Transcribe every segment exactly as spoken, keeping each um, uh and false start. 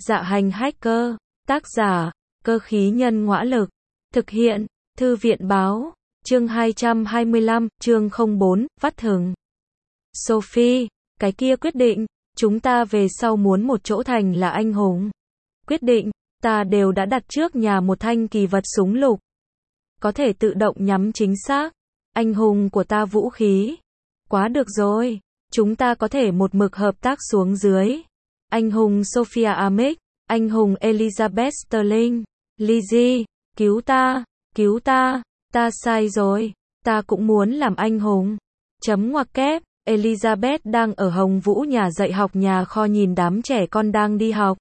Dạ hành hacker, tác giả, cơ khí nhân ngõa lực, thực hiện, thư viện báo, chương hai trăm hai mươi lăm, chương không bốn, vắt thừng. Sophie, cái kia quyết định, chúng ta về sau muốn một chỗ thành là anh hùng. Quyết định, ta đều đã đặt trước nhà một thanh kỳ vật súng lục. Có thể tự động nhắm chính xác. Anh hùng của ta vũ khí. Quá được rồi, chúng ta có thể một mực hợp tác xuống dưới. Anh hùng Sophia Amick, anh hùng Elizabeth Sterling, Lizzie, cứu ta, cứu ta, ta sai rồi, ta cũng muốn làm anh hùng. Chấm ngoặc kép, Elizabeth đang ở Hồng Vũ nhà dạy học nhà kho nhìn đám trẻ con đang đi học.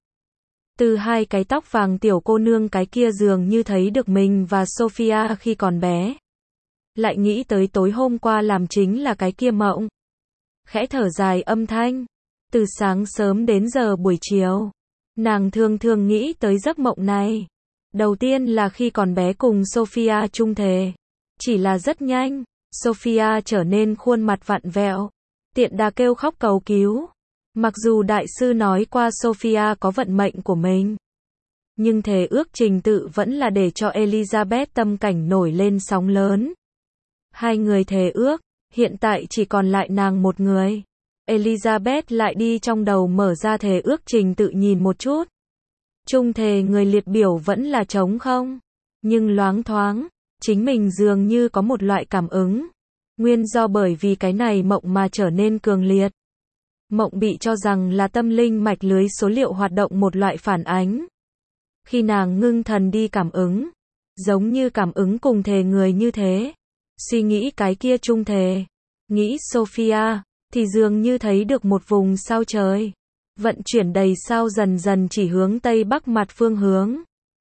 Từ hai cái tóc vàng tiểu cô nương cái kia dường như thấy được mình và Sophia khi còn bé. Lại nghĩ tới tối hôm qua làm chính là cái kia mộng. Khẽ thở dài âm thanh. Từ sáng sớm đến giờ buổi chiều, nàng thường thường nghĩ tới giấc mộng này. Đầu tiên là khi còn bé cùng Sophia chung thề. Chỉ là rất nhanh, Sophia trở nên khuôn mặt vặn vẹo, tiện đà kêu khóc cầu cứu. Mặc dù đại sư nói qua Sophia có vận mệnh của mình, nhưng thề ước trình tự vẫn là để cho Elizabeth tâm cảnh nổi lên sóng lớn. Hai người thề ước, hiện tại chỉ còn lại nàng một người. Elizabeth lại đi trong đầu mở ra thề ước trình tự nhìn một chút. Chung thề người liệt biểu vẫn là trống không, nhưng loáng thoáng, chính mình dường như có một loại cảm ứng. Nguyên do bởi vì cái này mộng mà trở nên cường liệt. Mộng bị cho rằng là tâm linh mạch lưới số liệu hoạt động một loại phản ánh. Khi nàng ngưng thần đi cảm ứng, giống như cảm ứng cùng thề người như thế. Suy nghĩ cái kia chung thề, nghĩ Sophia, thì dường như thấy được một vùng sao trời. Vận chuyển đầy sao dần dần chỉ hướng tây bắc mặt phương hướng.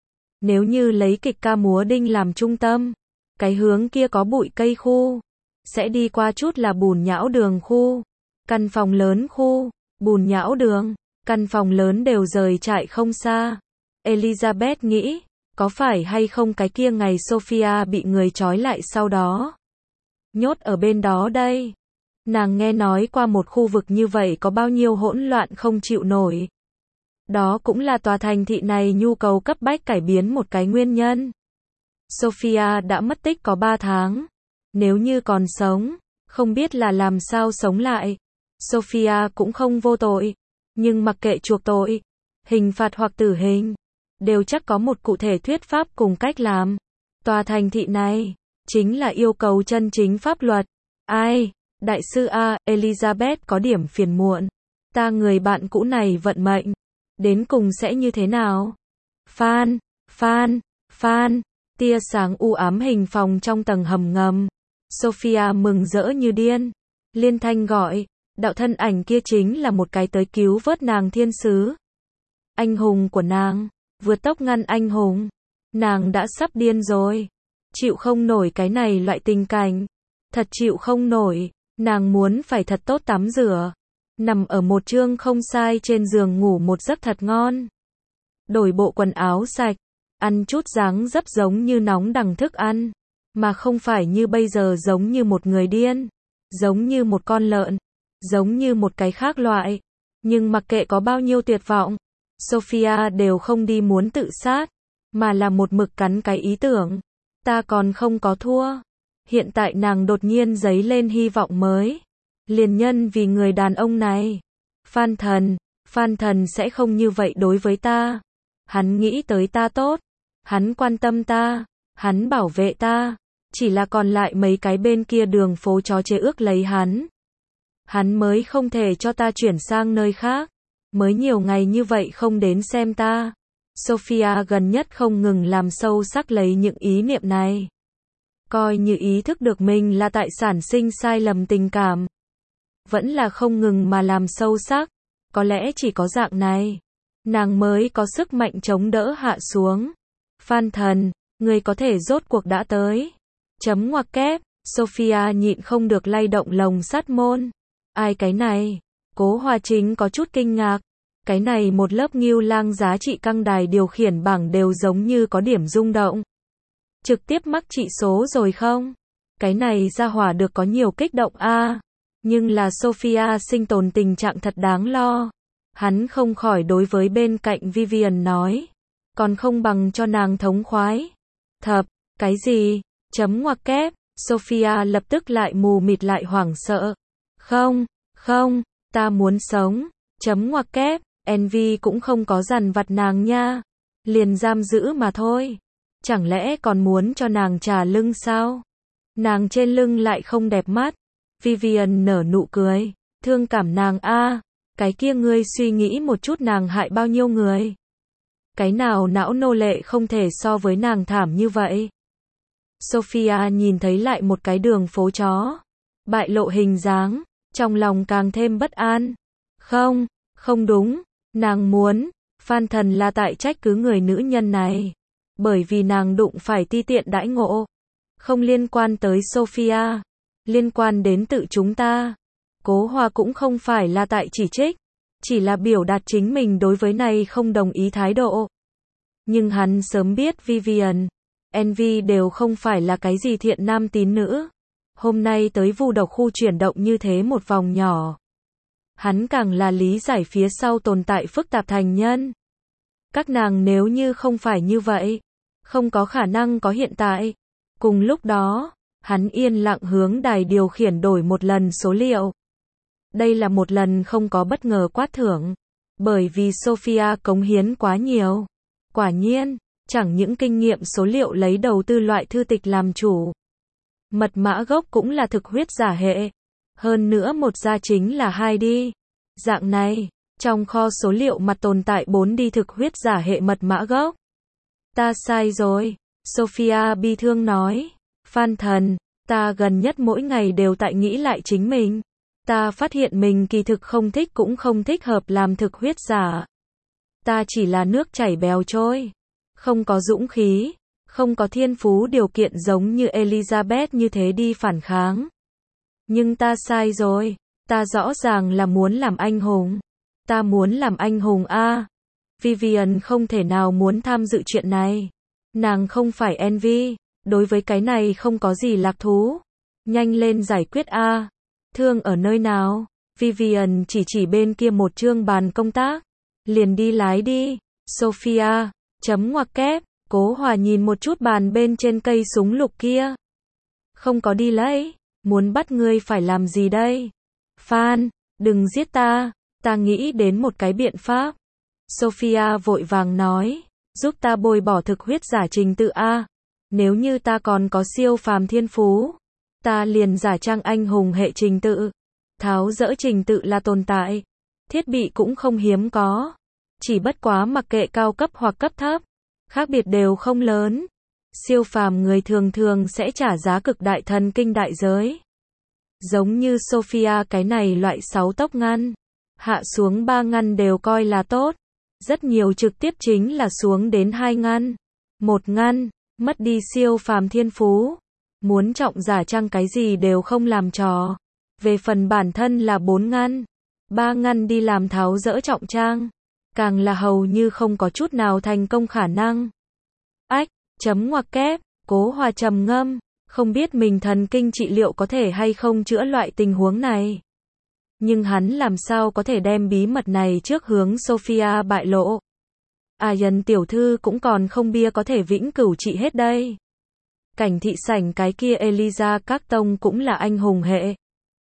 Nếu như lấy kịch ca múa đinh làm trung tâm, cái hướng kia có bụi cây khu, sẽ đi qua chút là bùn nhão đường khu, căn phòng lớn khu, bùn nhão đường, căn phòng lớn đều rời trại không xa. Elizabeth nghĩ, có phải hay không cái kia ngày Sophia bị người trói lại sau đó nhốt ở bên đó đây. Nàng nghe nói qua một khu vực như vậy có bao nhiêu hỗn loạn không chịu nổi. Đó cũng là tòa thành thị này nhu cầu cấp bách cải biến một cái nguyên nhân. Sophia đã mất tích có ba tháng. Nếu như còn sống, không biết là làm sao sống lại. Sophia cũng không vô tội. Nhưng mặc kệ chuộc tội, hình phạt hoặc tử hình, đều chắc có một cụ thể thuyết pháp cùng cách làm. Tòa thành thị này, chính là yêu cầu chân chính pháp luật. Ai? Đại sư A, Elizabeth có điểm phiền muộn. Ta người bạn cũ này vận mệnh, đến cùng sẽ như thế nào? Phan, Phan, Phan, tia sáng u ám hình phòng trong tầng hầm ngầm. Sophia mừng rỡ như điên. Liên thanh gọi, đạo thân ảnh kia chính là một cái tới cứu vớt nàng thiên sứ. Anh hùng của nàng, vượt tốc ngăn anh hùng. Nàng đã sắp điên rồi. Chịu không nổi cái này loại tình cảnh. Thật chịu không nổi. Nàng muốn phải thật tốt tắm rửa, nằm ở một chương không sai trên giường ngủ một giấc thật ngon. Đổi bộ quần áo sạch, ăn chút dáng dấp giống như nóng đằng thức ăn, mà không phải như bây giờ giống như một người điên, giống như một con lợn, giống như một cái khác loại. Nhưng mặc kệ có bao nhiêu tuyệt vọng, Sophia đều không đi muốn tự sát, mà là một mực cắn cái ý tưởng, ta còn không có thua. Hiện tại nàng đột nhiên dấy lên hy vọng mới. Liền nhân vì người đàn ông này. Phan thần, Phan thần sẽ không như vậy đối với ta. Hắn nghĩ tới ta tốt. Hắn quan tâm ta. Hắn bảo vệ ta. Chỉ là còn lại mấy cái bên kia đường phố chó chế ước lấy hắn. Hắn mới không thể cho ta chuyển sang nơi khác. Mới nhiều ngày như vậy không đến xem ta. Sophia gần nhất không ngừng làm sâu sắc lấy những ý niệm này. Coi như ý thức được mình là tại sản sinh sai lầm tình cảm. Vẫn là không ngừng mà làm sâu sắc. Có lẽ chỉ có dạng này, nàng mới có sức mạnh chống đỡ hạ xuống. Phan thần, người có thể rốt cuộc đã tới. Chấm ngoặc kép, Sophia nhịn không được lay động lồng sắt môn. Ai cái này? Cố Hòa Chính có chút kinh ngạc. Cái này một lớp ngưu lang giá trị căng đài điều khiển bảng đều giống như có điểm rung động. Trực tiếp mắc trị số rồi không? Cái này ra hỏa được có nhiều kích động a. À. Nhưng là Sophia sinh tồn tình trạng thật đáng lo. Hắn không khỏi đối với bên cạnh Vivian nói. Còn không bằng cho nàng thống khoái. Thập, cái gì? Chấm ngoặc kép. Sophia lập tức lại mù mịt lại hoảng sợ. Không, không, ta muốn sống. Chấm ngoặc kép. Envy cũng không có dằn vặt nàng nha. Liền giam giữ mà thôi. Chẳng lẽ còn muốn cho nàng trà lưng sao? Nàng trên lưng lại không đẹp mắt. Vivian nở nụ cười. Thương cảm nàng a. Cái kia ngươi suy nghĩ một chút nàng hại bao nhiêu người. Cái nào não nô lệ không thể so với nàng thảm như vậy. Sophia nhìn thấy lại một cái đường phố chó. Bại lộ hình dáng. Trong lòng càng thêm bất an. Không, không đúng. Nàng muốn. Phan Thần là tại trách cứ người nữ nhân này. Bởi vì nàng đụng phải ti tiện đãi ngộ. Không liên quan tới Sophia. Liên quan đến tự chúng ta. Cố Hòa cũng không phải là tại chỉ trích. Chỉ là biểu đạt chính mình đối với này không đồng ý thái độ. Nhưng hắn sớm biết Vivian, Envy đều không phải là cái gì thiện nam tín nữ. Hôm nay tới vu độc khu chuyển động như thế một vòng nhỏ. Hắn càng là lý giải phía sau tồn tại phức tạp thành nhân. Các nàng nếu như không phải như vậy, không có khả năng có hiện tại. Cùng lúc đó, hắn yên lặng hướng đài điều khiển đổi một lần số liệu. Đây là một lần không có bất ngờ quát thưởng. Bởi vì Sophia cống hiến quá nhiều. Quả nhiên, chẳng những kinh nghiệm số liệu lấy đầu tư loại thư tịch làm chủ. Mật mã gốc cũng là thực huyết giả hệ. Hơn nữa một gia chính là hai đi. Dạng này, trong kho số liệu mặt tồn tại bốn đi thực huyết giả hệ mật mã gốc. Ta sai rồi, Sophia bi thương nói. Phan Thần, ta gần nhất mỗi ngày đều tại nghĩ lại chính mình. Ta phát hiện mình kỳ thực không thích cũng không thích hợp làm thực huyết giả. Ta chỉ là nước chảy bèo trôi. Không có dũng khí, không có thiên phú điều kiện giống như Elizabeth như thế đi phản kháng. Nhưng ta sai rồi, ta rõ ràng là muốn làm anh hùng. Ta muốn làm anh hùng a. Vivian không thể nào muốn tham dự chuyện này. Nàng không phải Envy, đối với cái này không có gì lạc thú. Nhanh lên giải quyết a. Thương ở nơi nào? Vivian chỉ chỉ bên kia một chương bàn công tác. Liền đi lái đi. Sophia, chấm ngoặc kép. Cố Hòa nhìn một chút bàn bên trên cây súng lục kia. Không có đi lấy. Muốn bắt ngươi phải làm gì đây? Phan, đừng giết ta. Ta nghĩ đến một cái biện pháp. Sophia vội vàng nói. Giúp ta bôi bỏ thực huyết giả trình tự A. Nếu như ta còn có siêu phàm thiên phú. Ta liền giả trang anh hùng hệ trình tự. Tháo dỡ trình tự là tồn tại. Thiết bị cũng không hiếm có. Chỉ bất quá mặc kệ cao cấp hoặc cấp thấp. Khác biệt đều không lớn. Siêu phàm người thường thường sẽ trả giá cực đại thần kinh đại giới. Giống như Sophia cái này loại sáu tốc ngăn. Hạ xuống ba ngăn đều coi là tốt. Rất nhiều trực tiếp chính là xuống đến hai ngăn. Một ngăn, mất đi siêu phàm thiên phú. Muốn trọng giả trang cái gì đều không làm trò. Về phần bản thân là bốn ngăn. Ba ngăn đi làm tháo dỡ trọng trang. Càng là hầu như không có chút nào thành công khả năng. Ách, chấm ngoặc kép, Cố Hòa trầm ngâm. Không biết mình thần kinh trị liệu có thể hay không chữa loại tình huống này. Nhưng hắn làm sao có thể đem bí mật này trước hướng Sophia bại lộ. Ayan tiểu thư cũng còn không bia có thể vĩnh cửu trị hết đây. Cảnh thị sảnh cái kia Eliza Carton cũng là anh hùng hệ.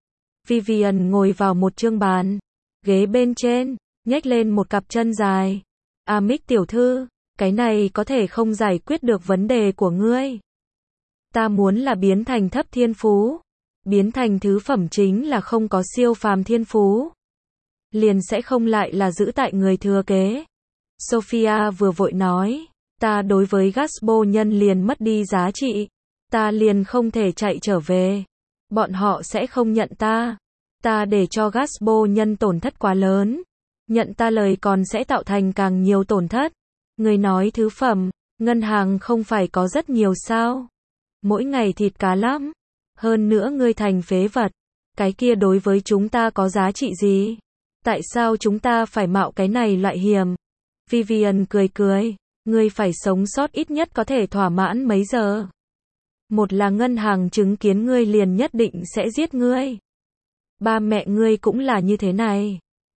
Vivian ngồi vào một chương bàn. Ghế bên trên, nhếch lên một cặp chân dài. Amic tiểu thư, cái này có thể không giải quyết được vấn đề của ngươi. Ta muốn là biến thành thấp thiên phú. Biến thành thứ phẩm chính là không có siêu phàm thiên phú. Liền sẽ không lại là giữ tại người thừa kế. Sophia vừa vội nói. Ta đối với Gasbo nhân liền mất đi giá trị. Ta liền không thể chạy trở về. Bọn họ sẽ không nhận ta. Ta để cho Gasbo nhân tổn thất quá lớn. Nhận ta lời còn sẽ tạo thành càng nhiều tổn thất. Người nói thứ phẩm, ngân hàng không phải có rất nhiều sao. Mỗi ngày thịt cá lắm. Hơn nữa ngươi thành phế vật. Cái kia đối với chúng ta có giá trị gì? Tại sao chúng ta phải mạo cái này loại hiểm? Vivian cười cười. Ngươi phải sống sót ít nhất có thể thỏa mãn mấy giờ? Một là ngân hàng chứng kiến ngươi liền nhất định sẽ giết ngươi. Ba mẹ ngươi cũng là như thế này.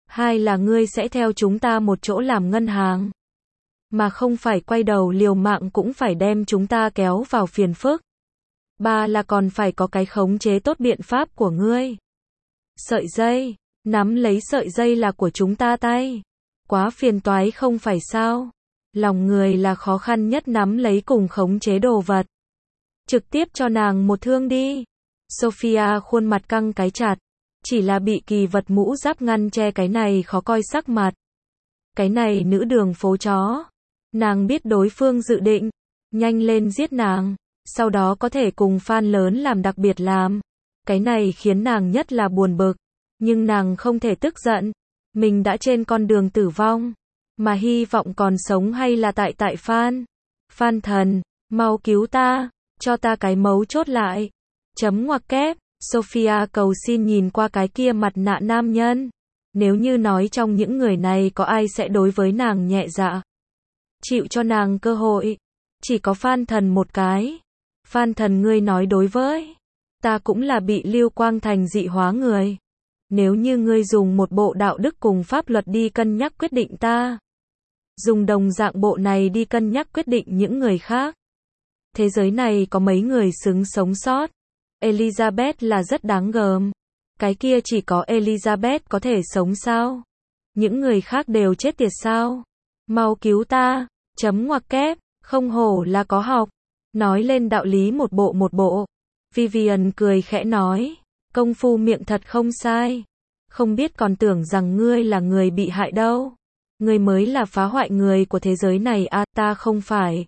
Hai là ngươi sẽ theo chúng ta một chỗ làm ngân hàng. Mà không phải quay đầu liều mạng cũng phải đem chúng ta kéo vào phiền phức. Ba là còn phải có cái khống chế tốt biện pháp của ngươi. Sợi dây, nắm lấy sợi dây là của chúng ta tay. Quá phiền toái không phải sao? Lòng người là khó khăn nhất nắm lấy cùng khống chế đồ vật. Trực tiếp cho nàng một thương đi. Sophia khuôn mặt căng cái chặt. Chỉ là bị kỳ vật mũ giáp ngăn che cái này khó coi sắc mặt. Cái này nữ đường phố chó. Nàng biết đối phương dự định. Nhanh lên giết nàng. Sau đó có thể cùng fan lớn làm đặc biệt làm. Cái này khiến nàng nhất là buồn bực. Nhưng nàng không thể tức giận. Mình đã trên con đường tử vong. Mà hy vọng còn sống hay là tại tại fan. Fan thần, mau cứu ta. Cho ta cái mấu chốt lại. Chấm ngoặc kép. Sophia cầu xin nhìn qua cái kia mặt nạ nam nhân. Nếu như nói trong những người này có ai sẽ đối với nàng nhẹ dạ. Chịu cho nàng cơ hội. Chỉ có Phan thần một cái. Phan thần ngươi nói đối với. Ta cũng là bị Lưu Quang Thành dị hóa người. Nếu như ngươi dùng một bộ đạo đức cùng pháp luật đi cân nhắc quyết định ta. Dùng đồng dạng bộ này đi cân nhắc quyết định những người khác. Thế giới này có mấy người xứng sống sót. Elizabeth là rất đáng gờm. Cái kia chỉ có Elizabeth có thể sống sao? Những người khác đều chết tiệt sao? Mau cứu ta. Chấm ngoặc kép. Không hổ là có học. Nói lên đạo lý một bộ một bộ. Vivian cười khẽ nói. Công phu miệng thật không sai. Không biết còn tưởng rằng ngươi là người bị hại đâu. Ngươi mới là phá hoại người của thế giới này à, ta không phải.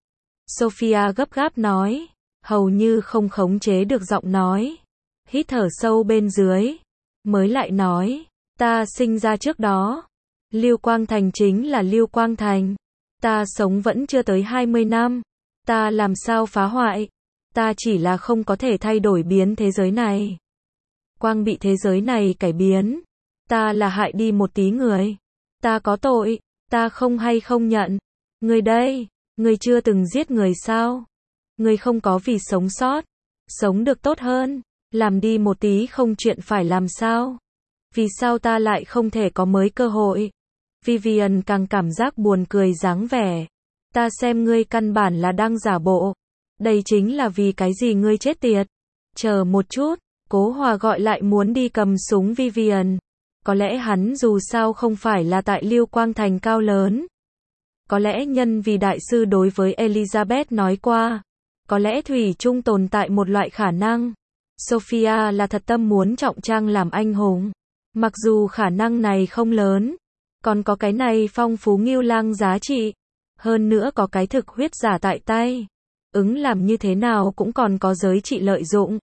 Sophia gấp gáp nói. Hầu như không khống chế được giọng nói. Hít thở sâu bên dưới. Mới lại nói. Ta sinh ra trước đó. Lưu Quang Thành chính là Lưu Quang Thành. Ta sống vẫn chưa tới hai mươi năm. Ta làm sao phá hoại. Ta chỉ là không có thể thay đổi biến thế giới này. Quang bị thế giới này cải biến. Ta là hại đi một tí người. Ta có tội. Ta không hay không nhận. Người đây. Người chưa từng giết người sao? Người không có vì sống sót. Sống được tốt hơn. Làm đi một tí không chuyện phải làm sao? Vì sao ta lại không thể có mới cơ hội? Vivian càng cảm giác buồn cười dáng vẻ. Ta xem ngươi căn bản là đang giả bộ. Đây chính là vì cái gì ngươi chết tiệt. Chờ một chút. Cố Hòa gọi lại muốn đi cầm súng Vivian. Có lẽ hắn dù sao không phải là tại Lưu Quang Thành cao lớn. Có lẽ nhân vì đại sư đối với Elizabeth nói qua. Có lẽ thủy chung tồn tại một loại khả năng. Sophia là thật tâm muốn trọng trang làm anh hùng. Mặc dù khả năng này không lớn. Còn có cái này phong phú ngưu lang giá trị. Hơn nữa có cái thực huyết giả tại tay. Ứng làm như thế nào cũng còn có giới trị lợi dụng.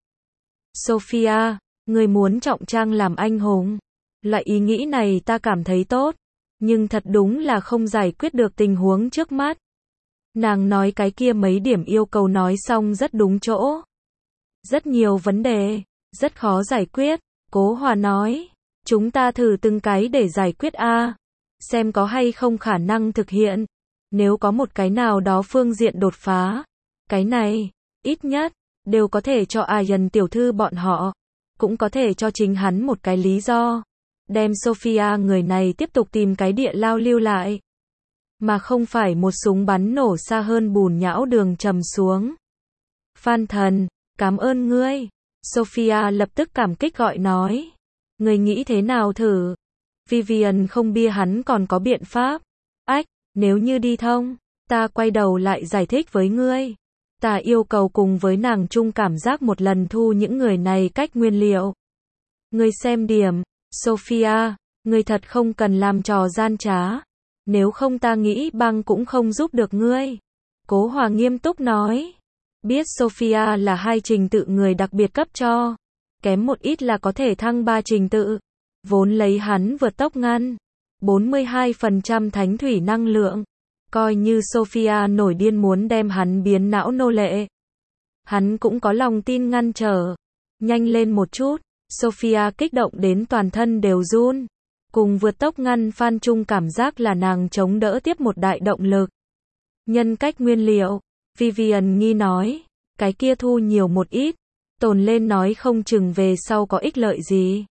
Sophia, người muốn trọng trang làm anh hùng. Loại ý nghĩ này ta cảm thấy tốt. Nhưng thật đúng là không giải quyết được tình huống trước mắt. Nàng nói cái kia mấy điểm yêu cầu nói xong rất đúng chỗ. Rất nhiều vấn đề, rất khó giải quyết. Cố Hòa nói, chúng ta thử từng cái để giải quyết a, xem có hay không khả năng thực hiện. Nếu có một cái nào đó phương diện đột phá, cái này, ít nhất, đều có thể cho Ayan tiểu thư bọn họ, cũng có thể cho chính hắn một cái lý do. Đem Sophia người này tiếp tục tìm cái địa lao lưu lại. Mà không phải một súng bắn nổ xa hơn bùn nhão đường trầm xuống. Phan thần, cảm ơn ngươi. Sophia lập tức cảm kích gọi nói. Ngươi nghĩ thế nào thử? Vivian không bia hắn còn có biện pháp. Ách, nếu như đi thông, ta quay đầu lại giải thích với ngươi. Ta yêu cầu cùng với nàng chung cảm giác một lần thu những người này cách nguyên liệu. Ngươi xem điểm. Sophia, ngươi thật không cần làm trò gian trá. Nếu không ta nghĩ băng cũng không giúp được ngươi. Cố Hòa nghiêm túc nói. Biết Sophia là hai trình tự người đặc biệt cấp cho. Kém một ít là có thể thăng ba trình tự. Vốn lấy hắn vượt tốc ngăn. bốn mươi hai phần trăm thánh thủy năng lượng. Coi như Sophia nổi điên muốn đem hắn biến não nô lệ. Hắn cũng có lòng tin ngăn trở. Nhanh lên một chút. Sophia kích động đến toàn thân đều run. Cùng vượt tốc ngăn Phan Trung cảm giác là nàng chống đỡ tiếp một đại động lực. Nhân cách nguyên liệu. Vivian nghi nói. Cái kia thu nhiều một ít. Tồn lên nói không chừng về sau có ích lợi gì.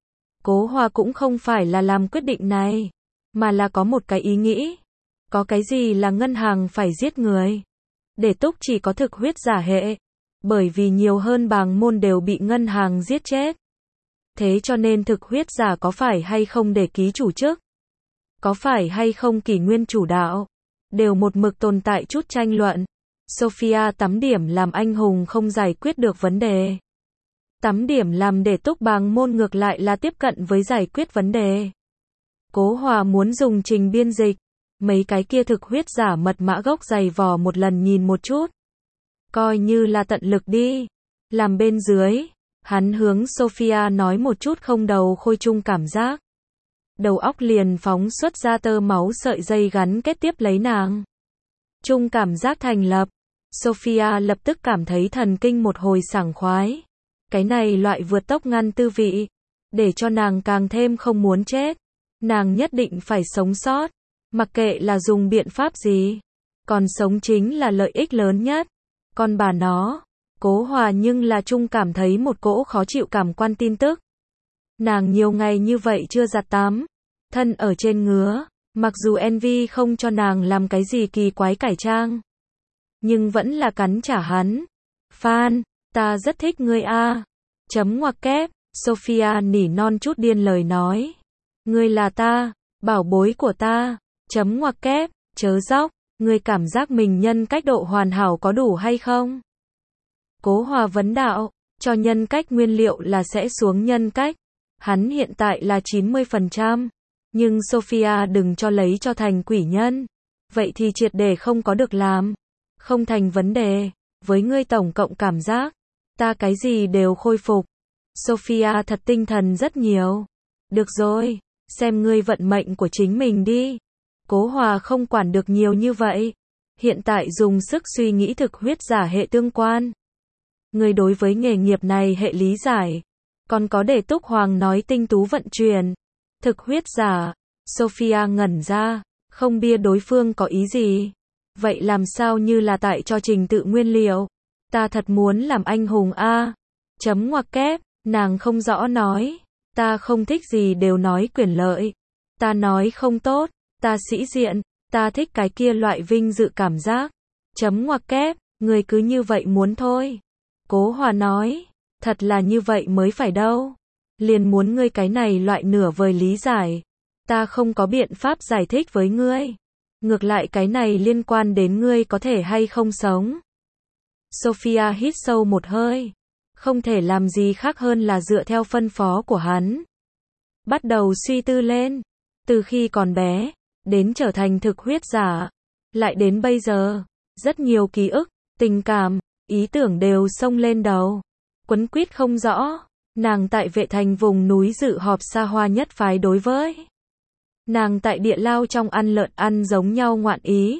Cố Hòa cũng không phải là làm quyết định này, mà là có một cái ý nghĩ. Có cái gì là ngân hàng phải giết người? Để túc chỉ có thực huyết giả hệ, bởi vì nhiều hơn bàng môn đều bị ngân hàng giết chết. Thế cho nên thực huyết giả có phải hay không để ký chủ chức? Có phải hay không kỷ nguyên chủ đạo? Đều một mực tồn tại chút tranh luận. Sophia tám điểm làm anh hùng không giải quyết được vấn đề. tám điểm làm để túc bàng môn ngược lại là tiếp cận với giải quyết vấn đề. Cố Hòa muốn dùng trình biên dịch. Mấy cái kia thực huyết giả mật mã gốc dày vò một lần nhìn một chút. Coi như là tận lực đi. Làm bên dưới. Hắn hướng Sophia nói một chút không đầu khôi chung cảm giác. Đầu óc liền phóng xuất ra tơ máu sợi dây gắn kết tiếp lấy nàng. Chung cảm giác thành lập. Sophia lập tức cảm thấy thần kinh một hồi sảng khoái. Cái này loại vượt tốc ngăn tư vị. Để cho nàng càng thêm không muốn chết. Nàng nhất định phải sống sót. Mặc kệ là dùng biện pháp gì. Còn sống chính là lợi ích lớn nhất. Còn bà nó. Cố Hòa nhưng là chung cảm thấy một cỗ khó chịu cảm quan tin tức. Nàng nhiều ngày như vậy chưa giặt tắm. Thân ở trên ngứa. Mặc dù Envy không cho nàng làm cái gì kỳ quái cải trang. Nhưng vẫn là cắn trả hắn. Phan, ta rất thích ngươi a. Chấm ngoặc kép. Sophia nỉ non chút điên lời nói. Ngươi là ta. Bảo bối của ta. Chấm ngoặc kép. Chớ dóc. Ngươi cảm giác mình nhân cách độ hoàn hảo có đủ hay không? Cố Hòa vấn đạo. Cho nhân cách nguyên liệu là sẽ xuống nhân cách. Hắn hiện tại là chín mươi phần trăm. Nhưng Sophia đừng cho lấy cho thành quỷ nhân. Vậy thì triệt để không có được làm. Không thành vấn đề. Với ngươi tổng cộng cảm giác. Ta cái gì đều khôi phục. Sophia thật tinh thần rất nhiều. Được rồi. Xem ngươi vận mệnh của chính mình đi. Cố Hòa không quản được nhiều như vậy. Hiện tại dùng sức suy nghĩ thực huyết giả hệ tương quan. Ngươi đối với nghề nghiệp này hệ lý giải. Còn có để Túc Hoàng nói tinh tú vận chuyển. Thực huyết giả. Sophia ngẩn ra. Không bia đối phương có ý gì. Vậy làm sao như là tại cho trình tự nguyên liệu. Ta thật muốn làm anh hùng a. Chấm ngoặc kép. Nàng không rõ nói. Ta không thích gì đều nói quyền lợi. Ta nói không tốt. Ta sĩ diện. Ta thích cái kia loại vinh dự cảm giác. Chấm ngoặc kép. Người cứ như vậy muốn thôi. Cố Hòa nói. Thật là như vậy mới phải đâu. Liền muốn ngươi cái này loại nửa vời lý giải. Ta không có biện pháp giải thích với ngươi. Ngược lại cái này liên quan đến ngươi có thể hay không sống. Sophia hít sâu một hơi. Không thể làm gì khác hơn là dựa theo phân phó của hắn. Bắt đầu suy tư lên. Từ khi còn bé, đến trở thành thực huyết giả. Lại đến bây giờ, rất nhiều ký ức, tình cảm, ý tưởng đều xông lên đầu. Quấn quýt không rõ. Nàng tại Vệ Thành vùng núi dự họp xa hoa nhất phái đối với. Nàng tại địa lao trong ăn lợn ăn giống nhau ngoạn ý.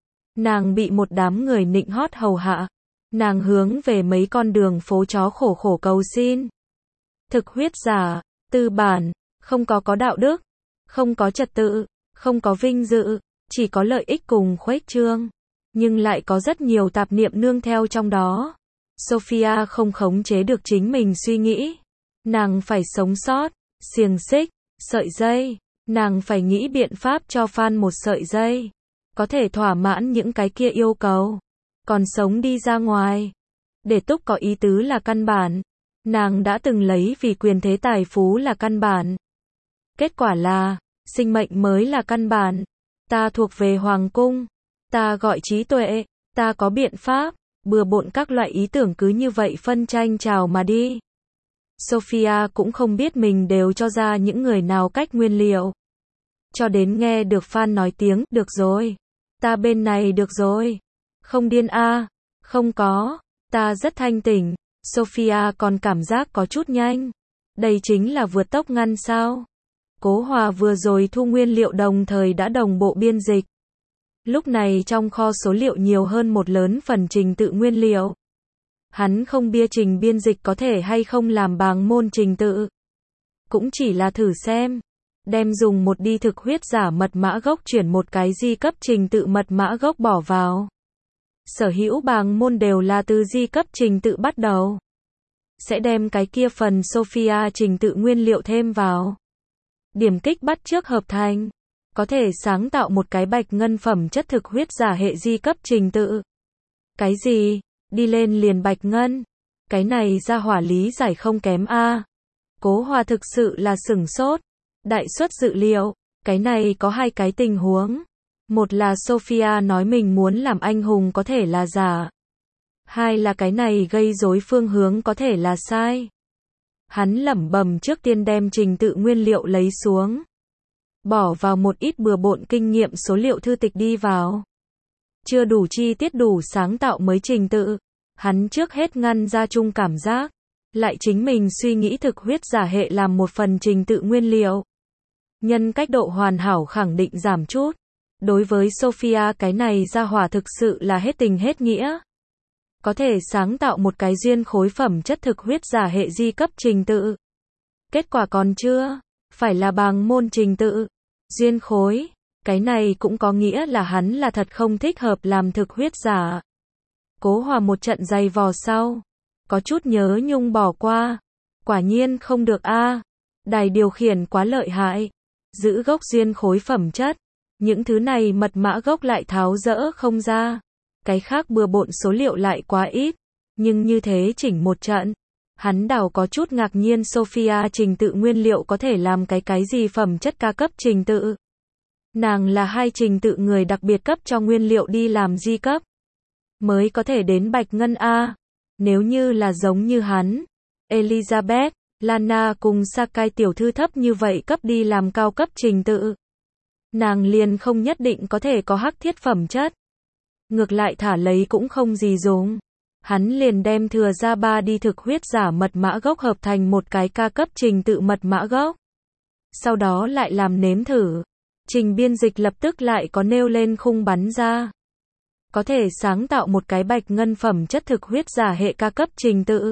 Nàng bị một đám người nịnh hót hầu hạ. Nàng hướng về mấy con đường phố chó khổ khổ cầu xin. Thực huyết giả, tư bản, không có có đạo đức, không có trật tự, không có vinh dự, chỉ có lợi ích cùng khuếch trương. Nhưng lại có rất nhiều tạp niệm nương theo trong đó. Sophia không khống chế được chính mình suy nghĩ. Nàng phải sống sót, xiềng xích, sợi dây. Nàng phải nghĩ biện pháp cho Phan một sợi dây. Có thể thỏa mãn những cái kia yêu cầu. Còn sống đi ra ngoài. Để Túc có ý tứ là căn bản. Nàng đã từng lấy vì quyền thế tài phú là căn bản. Kết quả là, sinh mệnh mới là căn bản. Ta thuộc về Hoàng cung. Ta gọi trí tuệ. Ta có biện pháp. Bừa bộn các loại ý tưởng cứ như vậy phân tranh trào mà đi. Sophia cũng không biết mình đều cho ra những người nào cách nguyên liệu. Cho đến nghe được Phan nói tiếng, được rồi. Ta bên này được rồi. Không điên a, à. Không có. Ta rất thanh tỉnh. Sophia còn cảm giác có chút nhanh. Đây chính là vượt tốc ngăn sao. Cố Hòa vừa rồi thu nguyên liệu đồng thời đã đồng bộ biên dịch. Lúc này trong kho số liệu nhiều hơn một lớn phần trình tự nguyên liệu. Hắn không bia trình biên dịch có thể hay không làm bàng môn trình tự. Cũng chỉ là thử xem. Đem dùng một đi thực huyết giả mật mã gốc chuyển một cái di cấp trình tự mật mã gốc bỏ vào. Sở hữu bàng môn đều là từ di cấp trình tự bắt đầu. sẽ đem cái kia phần Sophia trình tự nguyên liệu thêm vào. Điểm kích bắt chước hợp thành. Có thể sáng tạo một cái bạch ngân phẩm chất thực huyết giả hệ di cấp trình tự. Cái gì? Đi lên liền bạch ngân. Cái này ra hỏa lý giải không kém a. Cố Hòa thực sự là sửng sốt. Đại suất dự liệu. Cái này có hai cái tình huống. Một là Sophia nói mình muốn làm anh hùng có thể là giả. Hai là cái này gây rối phương hướng có thể là sai. Hắn lẩm bẩm trước tiên đem trình tự nguyên liệu lấy xuống. Bỏ vào một ít bừa bộn kinh nghiệm số liệu thư tịch đi vào. Chưa đủ chi tiết đủ sáng tạo mới trình tự. Hắn trước hết ngăn ra chung cảm giác. Lại chính mình suy nghĩ thực huyết giả hệ làm một phần trình tự nguyên liệu. Nhân cách độ hoàn hảo khẳng định giảm chút. Đối với Sophia cái này ra hỏa thực sự là hết tình hết nghĩa. Có thể sáng tạo một cái duyên khối phẩm chất thực huyết giả hệ di cấp trình tự. Kết quả còn chưa, phải là bàng môn trình tự. Duyên khối, cái này cũng có nghĩa là hắn là thật không thích hợp làm thực huyết giả. Cố Hòa một trận dày vò sau, có chút nhớ nhung bỏ qua. Quả nhiên không được a. Đài điều khiển quá lợi hại. Giữ gốc duyên khối phẩm chất. Những thứ này mật mã gốc lại tháo dỡ không ra. Cái khác bừa bộn số liệu lại quá ít. Nhưng như thế chỉnh một trận. Hắn đảo có chút ngạc nhiên Sophia trình tự nguyên liệu có thể làm cái cái gì phẩm chất ca cấp trình tự. Nàng là hai trình tự người đặc biệt cấp cho nguyên liệu đi làm di cấp. Mới có thể đến bạch ngân A. Nếu như là giống như hắn, Elizabeth, Lana cùng Sakai tiểu thư thấp như vậy cấp đi làm cao cấp trình tự. Nàng liền không nhất định có thể có hắc thiết phẩm chất. Ngược lại thả lấy cũng không gì dùng. Hắn liền đem thừa ra ba đi thực huyết giả mật mã gốc hợp thành một cái ca cấp trình tự mật mã gốc. Sau đó lại làm nếm thử. Trình biên dịch lập tức lại có nêu lên khung bắn ra. Có thể sáng tạo một cái bạch ngân phẩm chất thực huyết giả hệ ca cấp trình tự.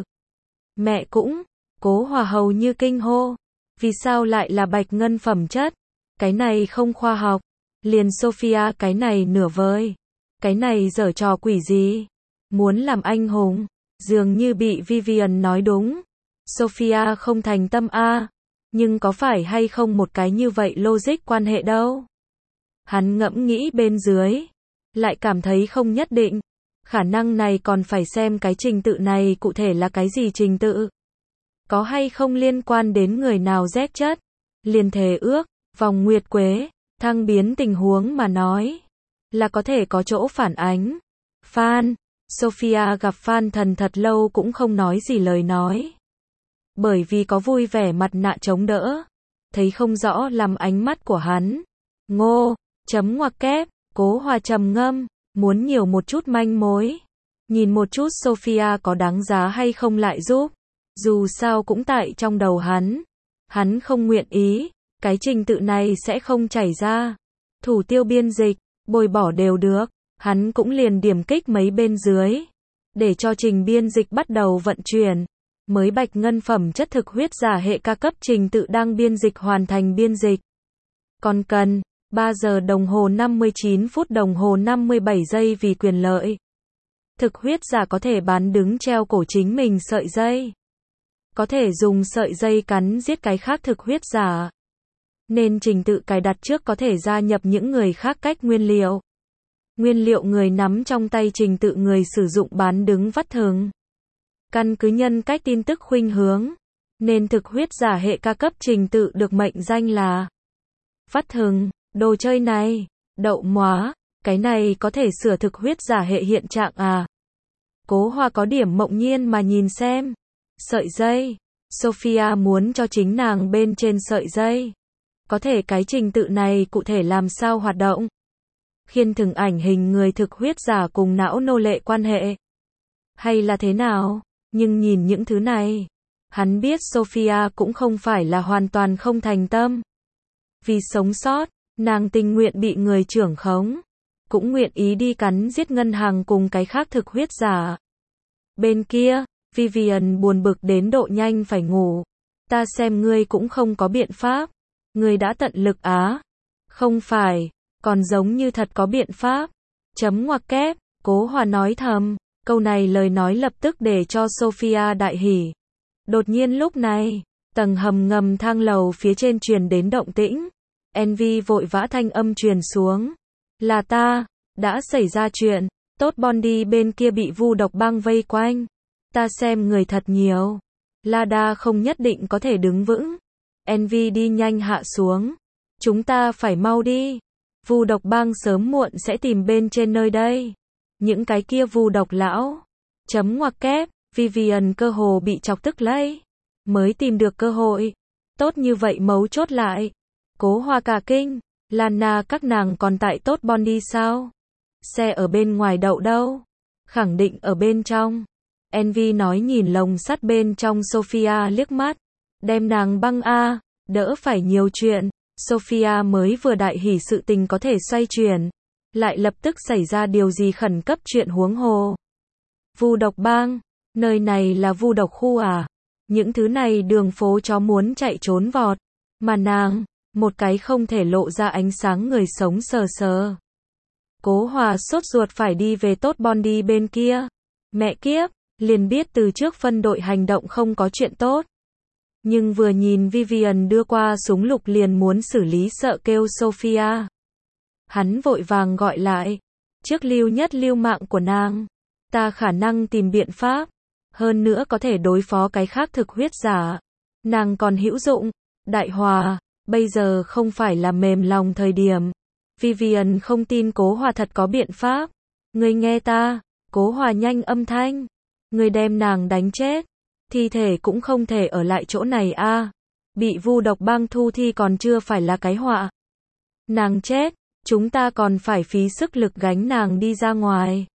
Mẹ cũng, Cố Hòa hầu như kinh hô. Vì sao lại là bạch ngân phẩm chất? Cái này không khoa học. Liền Sophia cái này nửa vời. Cái này giở trò quỷ gì? Muốn làm anh hùng. Dường như bị Vivian nói đúng. Sophia không thành tâm a. Nhưng có phải hay không một cái như vậy logic quan hệ đâu? Hắn ngẫm nghĩ bên dưới. Lại cảm thấy không nhất định. Khả năng này còn phải xem cái trình tự này cụ thể là cái gì trình tự. Có hay không liên quan đến người nào rét chất. Liền thề ước, vòng nguyệt quế, thăng biến tình huống mà nói. Là có thể có chỗ phản ánh. Phan, Sophia gặp Phan Thần thật lâu cũng không nói gì lời nói. Bởi vì có vui vẻ mặt nạ chống đỡ. Thấy không rõ làm ánh mắt của hắn. Ngô, chấm ngoặc kép, Cố Hòa trầm ngâm, muốn nhiều một chút manh mối. Nhìn một chút Sophia có đáng giá hay không lại giúp. Dù sao cũng tại trong đầu hắn. Hắn không nguyện ý, cái trình tự này sẽ không chảy ra. Thủ tiêu biên dịch, bồi bỏ đều được. Hắn cũng liền điểm kích mấy bên dưới. Để cho trình biên dịch bắt đầu vận chuyển. Mới bạch ngân phẩm chất thực huyết giả hệ ca cấp trình tự đang biên dịch hoàn thành biên dịch. Còn cần ba giờ đồng hồ năm mươi chín phút đồng hồ năm mươi bảy giây vì quyền lợi. Thực huyết giả có thể bán đứng treo cổ chính mình sợi dây. Có thể dùng sợi dây cắn giết cái khác thực huyết giả. Nên trình tự cài đặt trước có thể gia nhập những người khác cách nguyên liệu. Nguyên liệu người nắm trong tay trình tự người sử dụng bán đứng vắt thường. Căn cứ nhân cách tin tức khuynh hướng. Nên thực huyết giả hệ ca cấp trình tự được mệnh danh là vắt thường. Đồ chơi này, đậu móa, cái này có thể sửa thực huyết giả hệ hiện trạng à? Cố Hòa có điểm mộng nhiên mà nhìn xem. Sợi dây. Sophia muốn cho chính nàng bên trên sợi dây. Có thể cái trình tự này cụ thể làm sao hoạt động? Khiên thừng ảnh hình người thực huyết giả cùng não nô lệ quan hệ. Hay là thế nào? Nhưng nhìn những thứ này. Hắn biết Sophia cũng không phải là hoàn toàn không thành tâm. Vì sống sót. Nàng tình nguyện bị người trưởng khống. Cũng nguyện ý đi cắn giết ngân hàng cùng cái khác thực huyết giả. Bên kia, Vivian buồn bực đến độ nhanh phải ngủ. Ta xem ngươi cũng không có biện pháp. Ngươi đã tận lực á. Không phải, còn giống như thật có biện pháp. Chấm ngoặc kép, Cố Hòa nói thầm. Câu này lời nói lập tức để cho Sophia đại hỉ. Đột nhiên lúc này, tầng hầm ngầm thang lầu phía trên truyền đến động tĩnh. Envy vội vã thanh âm truyền xuống. Là ta, đã xảy ra chuyện, tốt Bondi bên kia bị vu độc băng vây quanh. Ta xem người thật nhiều. Lada không nhất định có thể đứng vững. Envy đi nhanh hạ xuống. Chúng ta phải mau đi. Vu độc băng sớm muộn sẽ tìm bên trên nơi đây. Những cái kia vu độc lão. Chấm ngoặc kép, Vivian cơ hồ bị chọc tức lấy. Mới tìm được cơ hội. Tốt như vậy mấu chốt lại. Cố Hoa cả kinh. Lana các nàng còn tại tốt Bondi sao? Xe ở bên ngoài đậu đâu? Khẳng định ở bên trong. Envy nói nhìn lồng sắt bên trong Sophia liếc mắt. Đem nàng băng a, đỡ phải nhiều chuyện. Sophia mới vừa đại hỉ sự tình có thể xoay chuyển. Lại lập tức xảy ra điều gì khẩn cấp chuyện huống hồ. Vu độc bang, nơi này là vu độc khu à? Những thứ này đường phố chó muốn chạy trốn vọt. Mà nàng, một cái không thể lộ ra ánh sáng người sống sờ sờ. Cố Hòa sốt ruột phải đi về tốt Bondi bên kia. Mẹ kiếp, liền biết từ trước phân đội hành động không có chuyện tốt. Nhưng vừa nhìn Vivian đưa qua súng lục liền muốn xử lý sợ kêu Sophia. Hắn vội vàng gọi lại. Trước lưu nhất lưu mạng của nàng. Ta khả năng tìm biện pháp. Hơn nữa có thể đối phó cái khác thực huyết giả. Nàng còn hữu dụng. Đại Hòa, bây giờ không phải là mềm lòng thời điểm. Vivian không tin Cố Hòa thật có biện pháp. Ngươi nghe ta. Cố Hòa nhanh âm thanh. Ngươi đem nàng đánh chết. Thi thể cũng không thể ở lại chỗ này a. À. Bị vu độc băng thu thi còn chưa phải là cái họa. Nàng chết, chúng ta còn phải phí sức lực gánh nàng đi ra ngoài.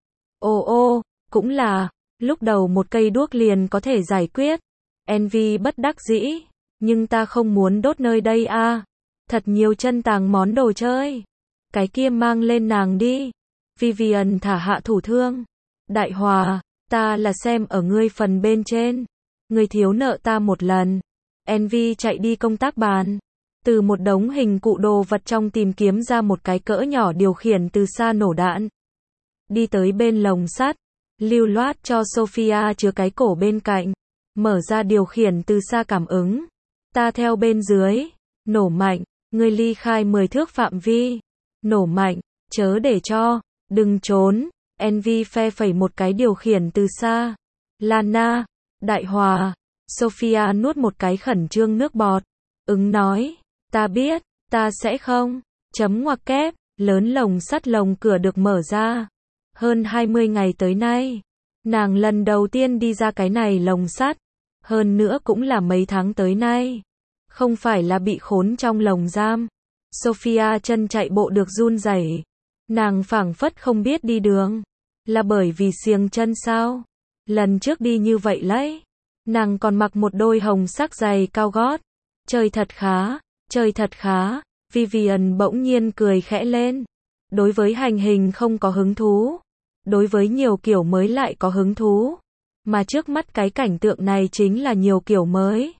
Ô ô, cũng là, lúc đầu một cây đuốc liền có thể giải quyết. Envy bất đắc dĩ, nhưng ta không muốn đốt nơi đây a. À. Thật nhiều chân tàng món đồ chơi. Cái kia mang lên nàng đi. Vivian thả hạ thủ thương. Đại Hòa, ta là xem ở ngươi phần bên trên. Ngươi thiếu nợ ta một lần. Envy chạy đi công tác bàn. Từ một đống hình cụ đồ vật trong tìm kiếm ra một cái cỡ nhỏ điều khiển từ xa nổ đạn. Đi tới bên lồng sắt. Lưu loát cho Sophia chứa cái cổ bên cạnh. Mở ra điều khiển từ xa cảm ứng. Ta theo bên dưới. Nổ mạnh. Ngươi ly khai mười thước phạm vi. Nổ mạnh. Chớ để cho. Đừng trốn. Envy phe phẩy một cái điều khiển từ xa. Lana. Đại Hòa. Sophia nuốt một cái khẩn trương nước bọt. Ứng nói. Ta biết. Ta sẽ không. Chấm ngoặc kép. Lớn lồng sắt lồng cửa được mở ra. Hơn hai mươi ngày tới nay. Nàng lần đầu tiên đi ra cái này lồng sắt. Hơn nữa cũng là mấy tháng tới nay. Không phải là bị khốn trong lồng giam. Sophia chân chạy bộ được run rẩy. Nàng phảng phất không biết đi đường. Là bởi vì xiềng chân sao? Lần trước đi như vậy lấy. Nàng còn mặc một đôi hồng sắc giày cao gót. Chơi thật khá, chơi thật khá. Vivian bỗng nhiên cười khẽ lên. Đối với hành hình không có hứng thú. Đối với nhiều kiểu mới lại có hứng thú. Mà trước mắt cái cảnh tượng này chính là nhiều kiểu mới.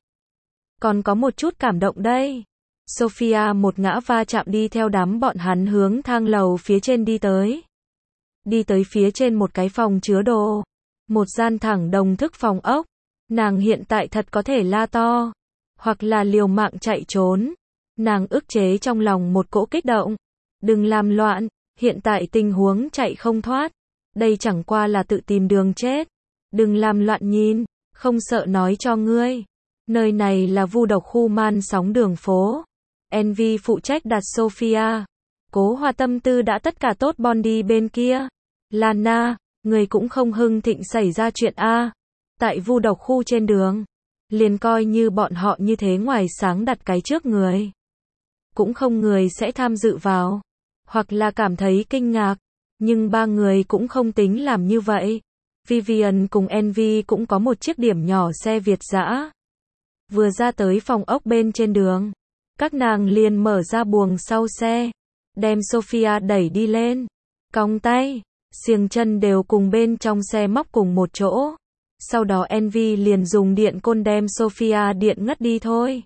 Còn có một chút cảm động đây. Sophia một ngã va chạm đi theo đám bọn hắn hướng thang lầu phía trên đi tới. Đi tới phía trên một cái phòng chứa đồ. Một gian thẳng đồng thức phòng ốc. Nàng hiện tại thật có thể la to. Hoặc là liều mạng chạy trốn. Nàng ức chế trong lòng một cỗ kích động. Đừng làm loạn. Hiện tại tình huống chạy không thoát. Đây chẳng qua là tự tìm đường chết. Đừng làm loạn nhìn. Không sợ nói cho ngươi. Nơi này là vu độc khu man sóng đường phố. Envy phụ trách đặt Sophia. Cố Hòa tâm tư đã tất cả tốt Bondi bên kia. Lana, người cũng không hưng thịnh xảy ra chuyện a. Tại vu độc khu trên đường. Liền coi như bọn họ như thế ngoài sáng đặt cái trước người. Cũng không người sẽ tham dự vào. Hoặc là cảm thấy kinh ngạc. Nhưng ba người cũng không tính làm như vậy. Vivian cùng Envy cũng có một chiếc điểm nhỏ xe Việt dã. Vừa ra tới phòng ốc bên trên đường. Các nàng liền mở ra buồng sau xe. Đem Sophia đẩy đi lên. Cong tay. Xiềng chân đều cùng bên trong xe móc cùng một chỗ. Sau đó Envy liền dùng điện côn đem Sophia điện ngất đi thôi.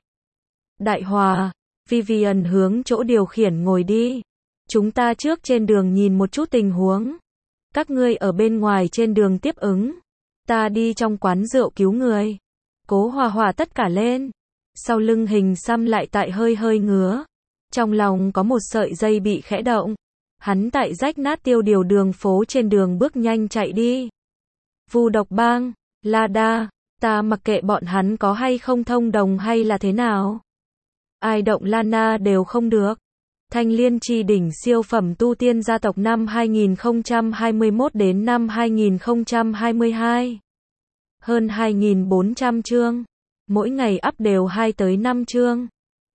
Đại Hòa. Vivian hướng chỗ điều khiển ngồi đi. Chúng ta trước trên đường nhìn một chút tình huống. Các ngươi ở bên ngoài trên đường tiếp ứng. Ta đi trong quán rượu cứu người. Cố Hòa Hòa tất cả lên. Sau lưng hình xăm lại tại hơi hơi ngứa. Trong lòng có một sợi dây bị khẽ động. Hắn tại rách nát tiêu điều đường phố trên đường bước nhanh chạy đi. Vu Độc Bang, La Đa, ta mặc kệ bọn hắn có hay không thông đồng hay là thế nào. Ai động Lana đều không được. Thanh Liên Chi đỉnh siêu phẩm tu tiên gia tộc năm hai nghìn không trăm hai mươi mốt đến năm hai nghìn không trăm hai mươi hai. Hơn hai nghìn bốn trăm chương. Mỗi ngày up đều hai tới năm chương.